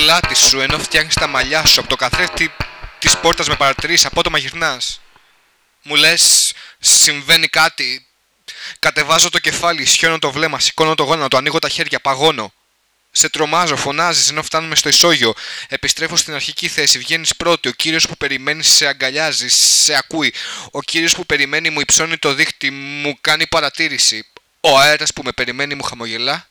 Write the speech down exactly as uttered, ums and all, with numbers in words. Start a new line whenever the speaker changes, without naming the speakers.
πλάτη σου ενώ φτιάχνεις τα μαλλιά σου. Από το καθρέφτη της πόρτας με παρατηρείς, απότομα γυρνάς. Μου λες, συμβαίνει κάτι. Κατεβάζω το κεφάλι, σιώνω το βλέμμα, σηκώνω το γόνατο, ανοίγω τα χέρια, παγώνω. Σε τρομάζω, φωνάζεις ενώ φτάνουμε στο ισόγειο. Επιστρέφω στην αρχική θέση, βγαίνεις πρώτη. Ο κύριος που περιμένει σε αγκαλιάζει, σε ακούει. Ο κύριος που περιμένει μου υψώνει το δίχτυ, μου κάνει παρατήρηση. Ο αέρας που με περιμένει μου χαμογελά.